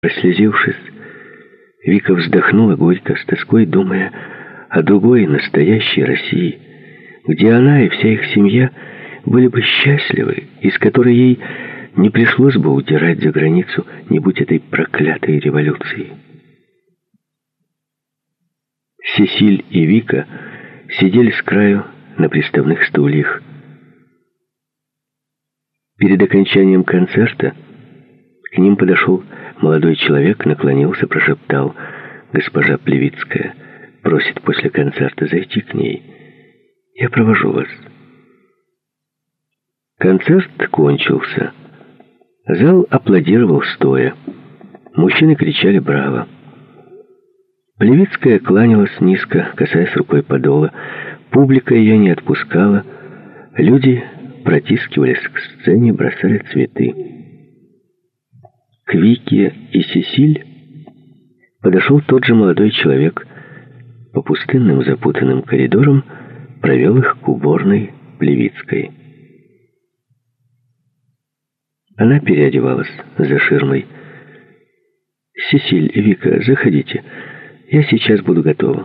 Прослезившись, Вика вздохнула горько, с тоской думая о другой, настоящей России, где она и вся их семья были бы счастливы, из которой ей не пришлось бы удирать за границу, не будь этой проклятой революции. Сесиль и Вика сидели с краю на приставных стульях. Перед окончанием концерта к ним подошел молодой человек, наклонился, прошептал: «Госпожа Плевицкая просит после концерта зайти к ней. Я провожу вас». Концерт кончился. Зал аплодировал стоя. Мужчины кричали «Браво!». Плевицкая кланялась низко, касаясь рукой подола. Публика ее не отпускала. Люди протискивались к сцене, бросали цветы. К Вике и Сесиль подошел тот же молодой человек. По пустынным запутанным коридорам провел их к уборной Плевицкой. Она переодевалась за ширмой. «Сесиль и Вика, заходите. Я сейчас буду готова».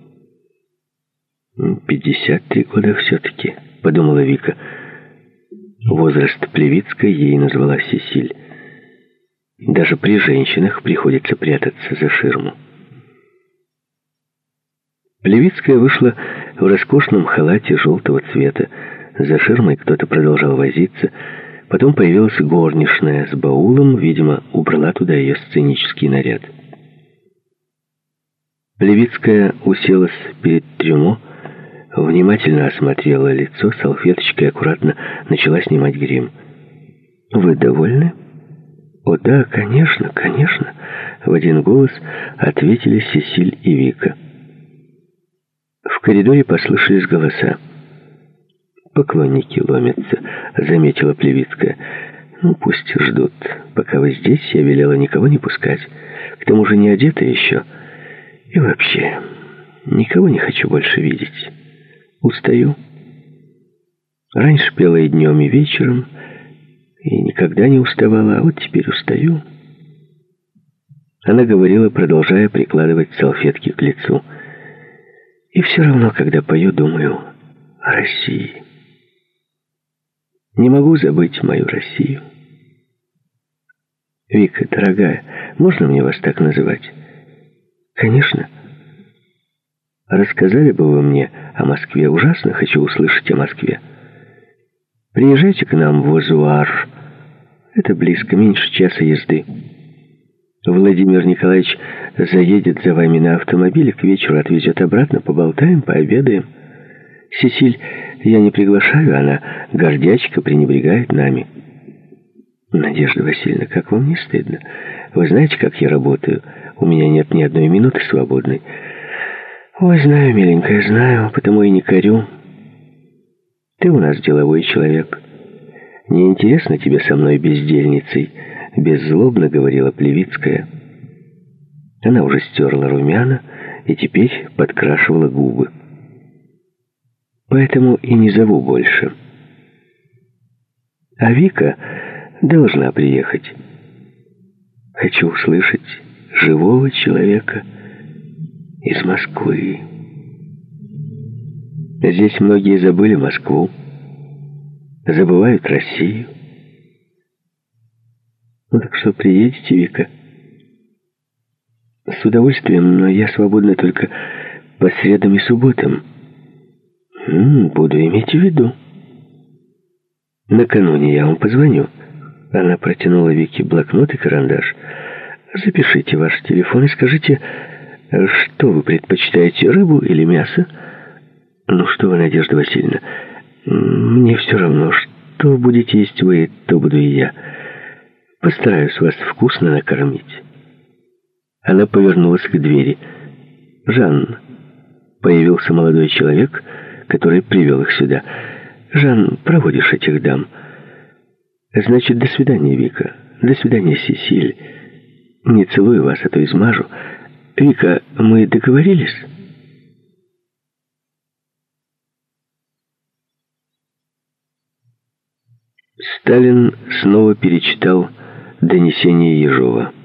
53 года все-таки», — подумала Вика. Возраст Плевицкой ей назвала Сесиль. Даже при женщинах приходится прятаться за ширму. Плевицкая вышла в роскошном халате желтого цвета. За ширмой кто-то продолжал возиться. Потом появилась горничная с баулом, видимо, убрала туда ее сценический наряд. Плевицкая уселась перед трюмо, внимательно осмотрела лицо, салфеточкой аккуратно начала снимать грим. «Вы довольны?» «О да, конечно, конечно», — в один голос ответили Сесиль и Вика. В коридоре послышались голоса. «Поклонники ломятся», — заметила Плевицкая. «Ну, пусть ждут. Пока вы здесь, я велела никого не пускать. К тому же не одета еще. И вообще, никого не хочу больше видеть. Устаю. Раньше пела и днем, и вечером, и никогда не уставала, а вот теперь устаю». Она говорила, продолжая прикладывать салфетки к лицу. «И все равно, когда пою, думаю о России. Не могу забыть мою Россию. Вика, дорогая, можно мне вас так называть?» «Конечно. Рассказали бы вы мне о Москве? Ужасно хочу услышать о Москве. Приезжайте к нам в Озуар. Это близко, меньше часа езды. Владимир Николаевич заедет за вами на автомобиле, к вечеру отвезет обратно, поболтаем, пообедаем. Сесиль я не приглашаю, она гордячка, пренебрегает нами». «Надежда Васильевна, как вам не стыдно? Вы знаете, как я работаю? У меня нет ни одной минуты свободной». «Ой, знаю, миленькая, знаю, потому и не корю. Ты у нас деловой человек. Не интересно тебе со мной бездельницей», — беззлобно говорила Плевицкая. Она уже стерла румяна и теперь подкрашивала губы. «Поэтому и не зову больше. А Вика должна приехать. Хочу услышать живого человека из Москвы. Здесь многие забыли Москву, забывают Россию. Ну так что, приедете, Вика?» «С удовольствием, но я свободна только по средам и субботам». «Буду иметь в виду. Накануне я вам позвоню». Она протянула Вике блокнот и карандаш. «Запишите ваш телефон и скажите, что вы предпочитаете, рыбу или мясо?» «Ну что вы, Надежда Васильевна, мне все равно, что будете есть вы, то буду и я. Постараюсь вас вкусно накормить». Она повернулась к двери. «Жан», — появился молодой человек, который привел их сюда. «Жан, проводишь этих дам?» «Значит, до свидания, Вика. До свидания, Сесиль. Не целую вас, а то измажу. Вика, мы договорились?» Сталин снова перечитал донесение Ежова.